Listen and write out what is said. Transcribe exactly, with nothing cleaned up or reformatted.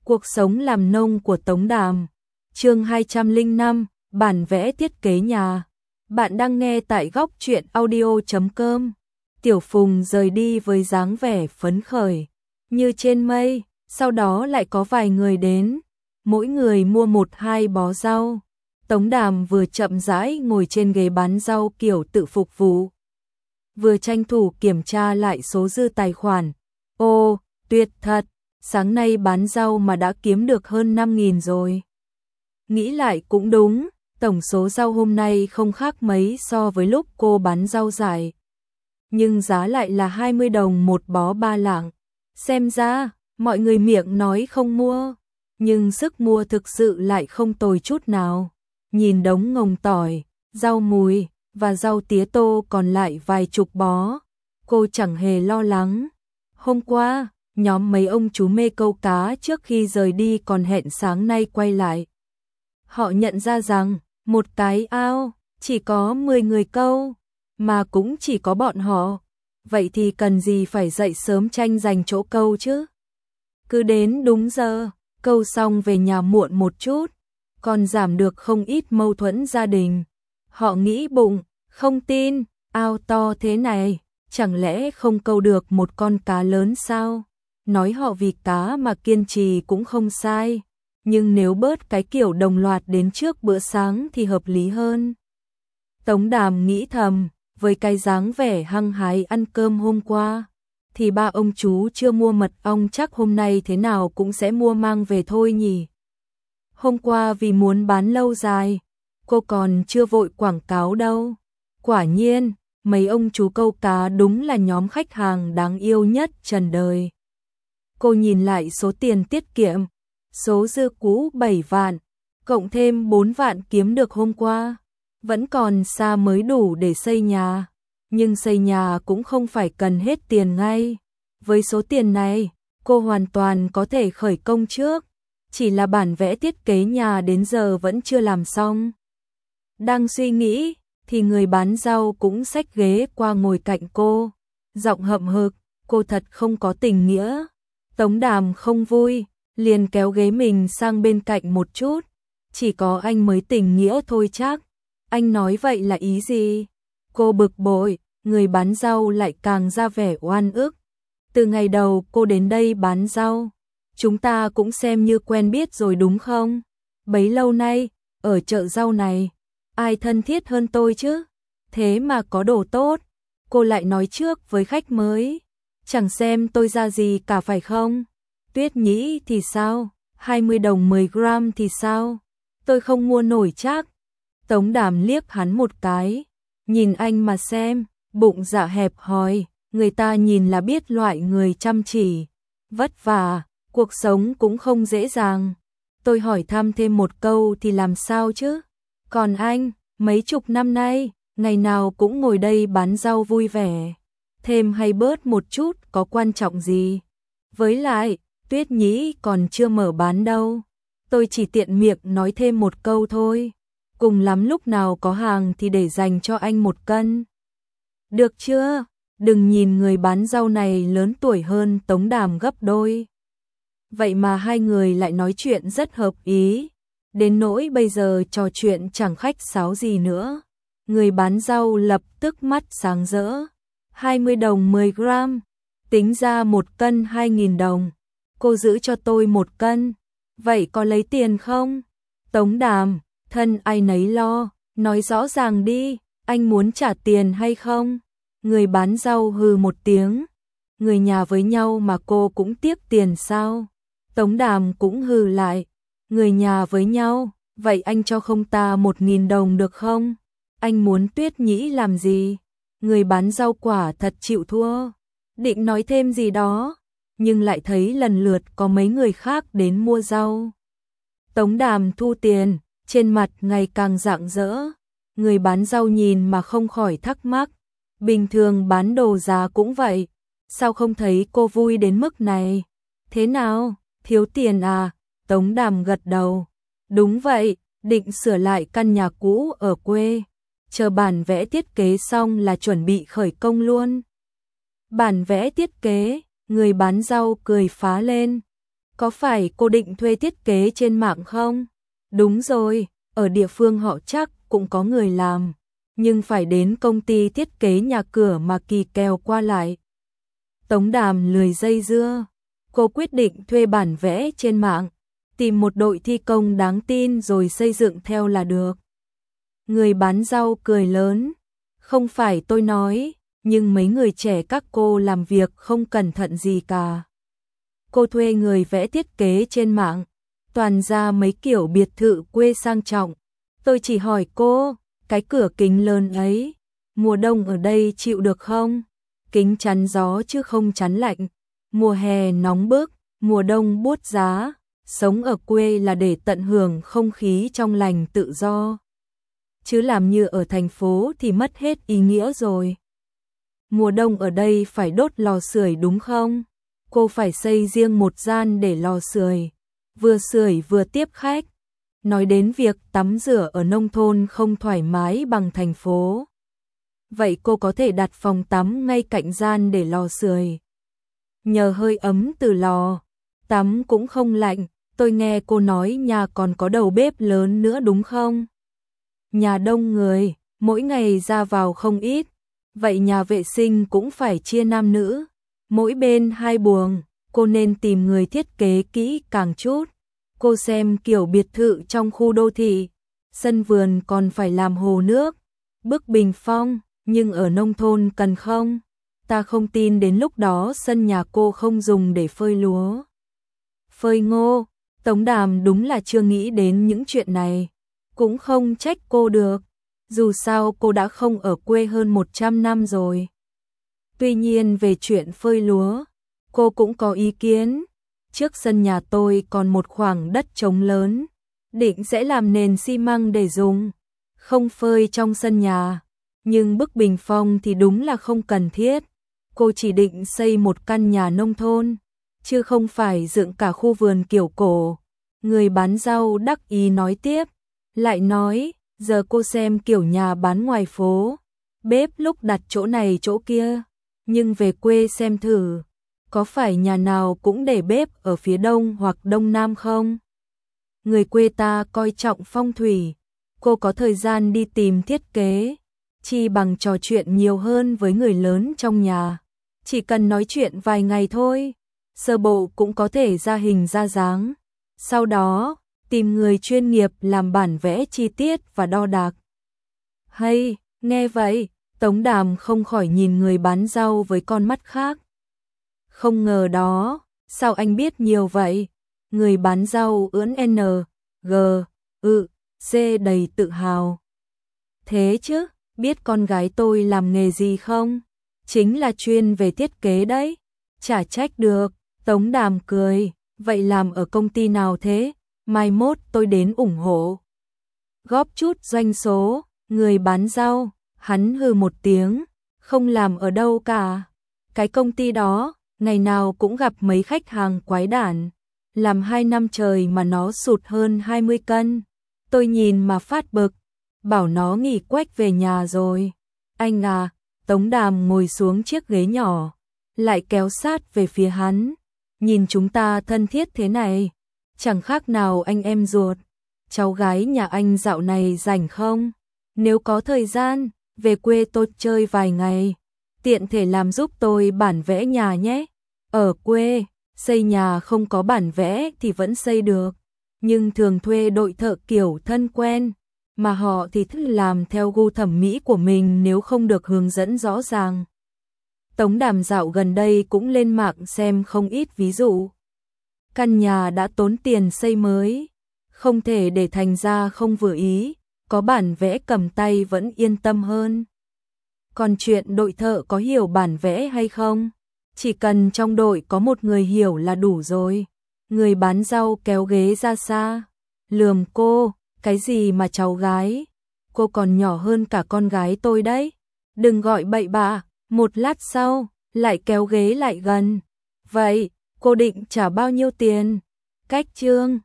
Cuộc sống làm nông của Tống Đàm. Chương hai trăm lẻ năm, bản vẽ thiết kế nhà. Bạn đang nghe tại góc truyện audio chấm com. Tiểu Phùng rời đi với dáng vẻ phấn khởi, như trên mây, sau đó lại có vài người đến, mỗi người mua một hai bó rau. Tống Đàm vừa chậm rãi ngồi trên ghế bán rau kiểu tự phục vụ, vừa tranh thủ kiểm tra lại số dư tài khoản. Ô, tuyệt thật, sáng nay bán rau mà đã kiếm được hơn năm nghìn rồi. Nghĩ lại cũng đúng, tổng số rau hôm nay không khác mấy so với lúc cô bán rau dại. Nhưng giá lại là hai mươi đồng một bó ba lạng. Xem ra, mọi người miệng nói không mua, nhưng sức mua thực sự lại không tồi chút nào. Nhìn đống ngồng tỏi, rau mùi và rau tía tô còn lại vài chục bó, cô chẳng hề lo lắng. Hôm qua, nhóm mấy ông chú mê câu cá trước khi rời đi còn hẹn sáng nay quay lại. Họ nhận ra rằng, một cái ao, chỉ có mười người câu, mà cũng chỉ có bọn họ. Vậy thì cần gì phải dậy sớm tranh giành chỗ câu chứ? Cứ đến đúng giờ, câu xong về nhà muộn một chút, còn giảm được không ít mâu thuẫn gia đình. Họ nghĩ bụng, không tin, ao to thế này, chẳng lẽ không câu được một con cá lớn sao? Nói họ vì cá mà kiên trì cũng không sai, nhưng nếu bớt cái kiểu đồng loạt đến trước bữa sáng thì hợp lý hơn. Tống Đàm nghĩ thầm, với cái dáng vẻ hăng hái ăn cơm hôm qua, thì ba ông chú chưa mua mật ong chắc hôm nay thế nào cũng sẽ mua mang về thôi nhỉ. Hôm qua vì muốn bán lâu dài, cô còn chưa vội quảng cáo đâu. Quả nhiên, mấy ông chú câu cá đúng là nhóm khách hàng đáng yêu nhất trần đời. Cô nhìn lại số tiền tiết kiệm, số dư cũ bảy vạn, cộng thêm bốn vạn kiếm được hôm qua, vẫn còn xa mới đủ để xây nhà. Nhưng xây nhà cũng không phải cần hết tiền ngay. Với số tiền này, cô hoàn toàn có thể khởi công trước, chỉ là bản vẽ thiết kế nhà đến giờ vẫn chưa làm xong. Đang suy nghĩ, thì người bán rau cũng xách ghế qua ngồi cạnh cô, giọng hậm hực, cô thật không có tình nghĩa. Tống Đàm không vui, liền kéo ghế mình sang bên cạnh một chút, chỉ có anh mới tình nghĩa thôi chắc. Anh nói vậy là ý gì? Cô bực bội, người bán rau lại càng ra vẻ oan ức. Từ ngày đầu cô đến đây bán rau, chúng ta cũng xem như quen biết rồi đúng không? Bấy lâu nay, ở chợ rau này, ai thân thiết hơn tôi chứ? Thế mà có đồ tốt, cô lại nói trước với khách mới. Chẳng xem tôi ra gì cả phải không? Tuyết Nhĩ thì sao? hai mươi đồng mười gram thì sao? Tôi không mua nổi chắc. Tống Đàm liếc hắn một cái, nhìn anh mà xem, bụng dạ hẹp hòi, người ta nhìn là biết loại người chăm chỉ, vất vả, cuộc sống cũng không dễ dàng. Tôi hỏi thăm thêm một câu thì làm sao chứ? Còn anh, mấy chục năm nay, ngày nào cũng ngồi đây bán rau vui vẻ, thêm hay bớt một chút có quan trọng gì? Với lại, Tuyết Nhĩ còn chưa mở bán đâu. Tôi chỉ tiện miệng nói thêm một câu thôi. Cùng lắm lúc nào có hàng thì để dành cho anh một cân. Được chưa? Đừng nhìn người bán rau này lớn tuổi hơn Tống Đàm gấp đôi. Vậy mà hai người lại nói chuyện rất hợp ý. Đến nỗi bây giờ trò chuyện chẳng khách sáo gì nữa. Người bán rau lập tức mắt sáng rỡ. hai mươi đồng mười gram. Tính ra một cân hai nghìn đồng. Cô giữ cho tôi một cân. Vậy có lấy tiền không? Tống Đàm, thân ai nấy lo, nói rõ ràng đi, anh muốn trả tiền hay không? Người bán rau hừ một tiếng. Người nhà với nhau mà cô cũng tiếc tiền sao? Tống Đàm cũng hừ lại. Người nhà với nhau, vậy anh cho không ta một nghìn đồng được không? Anh muốn Tuyết Nhĩ làm gì? Người bán rau quả thật chịu thua. Định nói thêm gì đó, nhưng lại thấy lần lượt có mấy người khác đến mua rau. Tống Đàm thu tiền, trên mặt ngày càng rạng rỡ. Người bán rau nhìn mà không khỏi thắc mắc. Bình thường bán đồ giá cũng vậy, sao không thấy cô vui đến mức này? Thế nào, thiếu tiền à? Tống Đàm gật đầu. Đúng vậy, định sửa lại căn nhà cũ ở quê. Chờ bản vẽ thiết kế xong là chuẩn bị khởi công luôn. Bản vẽ thiết kế, người bán rau cười phá lên. Có phải cô định thuê thiết kế trên mạng không? Đúng rồi, ở địa phương họ chắc cũng có người làm, nhưng phải đến công ty thiết kế nhà cửa mà kỳ kèo qua lại. Tống Đàm lười dây dưa, cô quyết định thuê bản vẽ trên mạng, tìm một đội thi công đáng tin rồi xây dựng theo là được. Người bán rau cười lớn, không phải tôi nói, nhưng mấy người trẻ các cô làm việc không cẩn thận gì cả. Cô thuê người vẽ thiết kế trên mạng, toàn ra mấy kiểu biệt thự quê sang trọng. Tôi chỉ hỏi cô, cái cửa kính lớn ấy, mùa đông ở đây chịu được không? Kính chắn gió chứ không chắn lạnh. Mùa hè nóng bức, mùa đông buốt giá. Sống ở quê là để tận hưởng không khí trong lành tự do. Chứ làm như ở thành phố thì mất hết ý nghĩa rồi. Mùa đông ở đây phải đốt lò sưởi đúng không? Cô phải xây riêng một gian để lò sưởi, vừa sưởi vừa tiếp khách. Nói đến việc tắm rửa ở nông thôn không thoải mái bằng thành phố. Vậy cô có thể đặt phòng tắm ngay cạnh gian để lò sưởi. Nhờ hơi ấm từ lò, tắm cũng không lạnh. Tôi nghe cô nói nhà còn có đầu bếp lớn nữa đúng không? Nhà đông người, mỗi ngày ra vào không ít. Vậy nhà vệ sinh cũng phải chia nam nữ, mỗi bên hai buồng. Cô nên tìm người thiết kế kỹ càng chút. Cô xem kiểu biệt thự trong khu đô thị, sân vườn còn phải làm hồ nước, bức bình phong, nhưng ở nông thôn cần không? Ta không tin đến lúc đó sân nhà cô không dùng để phơi lúa, phơi ngô. Tống Đàm đúng là chưa nghĩ đến những chuyện này, cũng không trách cô được. Dù sao cô đã không ở quê hơn một trăm năm rồi. Tuy nhiên về chuyện phơi lúa, cô cũng có ý kiến. Trước sân nhà tôi còn một khoảng đất trống lớn, định sẽ làm nền xi măng để dùng, không phơi trong sân nhà. Nhưng bức bình phong thì đúng là không cần thiết. Cô chỉ định xây một căn nhà nông thôn, chứ không phải dựng cả khu vườn kiểu cổ. Người bán rau đắc ý nói tiếp, lại nói, giờ cô xem kiểu nhà bán ngoài phố, bếp lúc đặt chỗ này chỗ kia, nhưng về quê xem thử, có phải nhà nào cũng để bếp ở phía đông hoặc đông nam không? Người quê ta coi trọng phong thủy, cô có thời gian đi tìm thiết kế, chi bằng trò chuyện nhiều hơn với người lớn trong nhà. Chỉ cần nói chuyện vài ngày thôi, sơ bộ cũng có thể ra hình ra dáng. Sau đó, tìm người chuyên nghiệp làm bản vẽ chi tiết và đo đạc. Hay, nghe vậy, Tống Đàm không khỏi nhìn người bán rau với con mắt khác. Không ngờ đó, sao anh biết nhiều vậy? Người bán rau ưỡn N, G, ư, C đầy tự hào. Thế chứ, biết con gái tôi làm nghề gì không? Chính là chuyên về thiết kế đấy. Chả trách được, Tống Đàm cười. Vậy làm ở công ty nào thế? Mai mốt tôi đến ủng hộ. Góp chút doanh số. Người bán rau, hắn hừ một tiếng, không làm ở đâu cả. Cái công ty đó, ngày nào cũng gặp mấy khách hàng quái đản. Làm hai năm trời mà nó sụt hơn hai mươi cân. Tôi nhìn mà phát bực, bảo nó nghỉ quách về nhà rồi. Anh à, Tống Đàm ngồi xuống chiếc ghế nhỏ, lại kéo sát về phía hắn. Nhìn chúng ta thân thiết thế này, chẳng khác nào anh em ruột. Cháu gái nhà anh dạo này rảnh không? Nếu có thời gian, về quê tôi chơi vài ngày, tiện thể làm giúp tôi bản vẽ nhà nhé. Ở quê, xây nhà không có bản vẽ thì vẫn xây được, nhưng thường thuê đội thợ kiểu thân quen, mà họ thì thích làm theo gu thẩm mỹ của mình nếu không được hướng dẫn rõ ràng. Tống Đàm dạo gần đây cũng lên mạng xem không ít ví dụ. Căn nhà đã tốn tiền xây mới, không thể để thành ra không vừa ý, có bản vẽ cầm tay vẫn yên tâm hơn. Còn chuyện đội thợ có hiểu bản vẽ hay không, chỉ cần trong đội có một người hiểu là đủ rồi. Người bán rau kéo ghế ra xa, lườm cô, cái gì mà cháu gái, cô còn nhỏ hơn cả con gái tôi đấy. Đừng gọi bậy bạ. Một lát sau, lại kéo ghế lại gần. Vậy, cô định trả bao nhiêu tiền? Cách trương,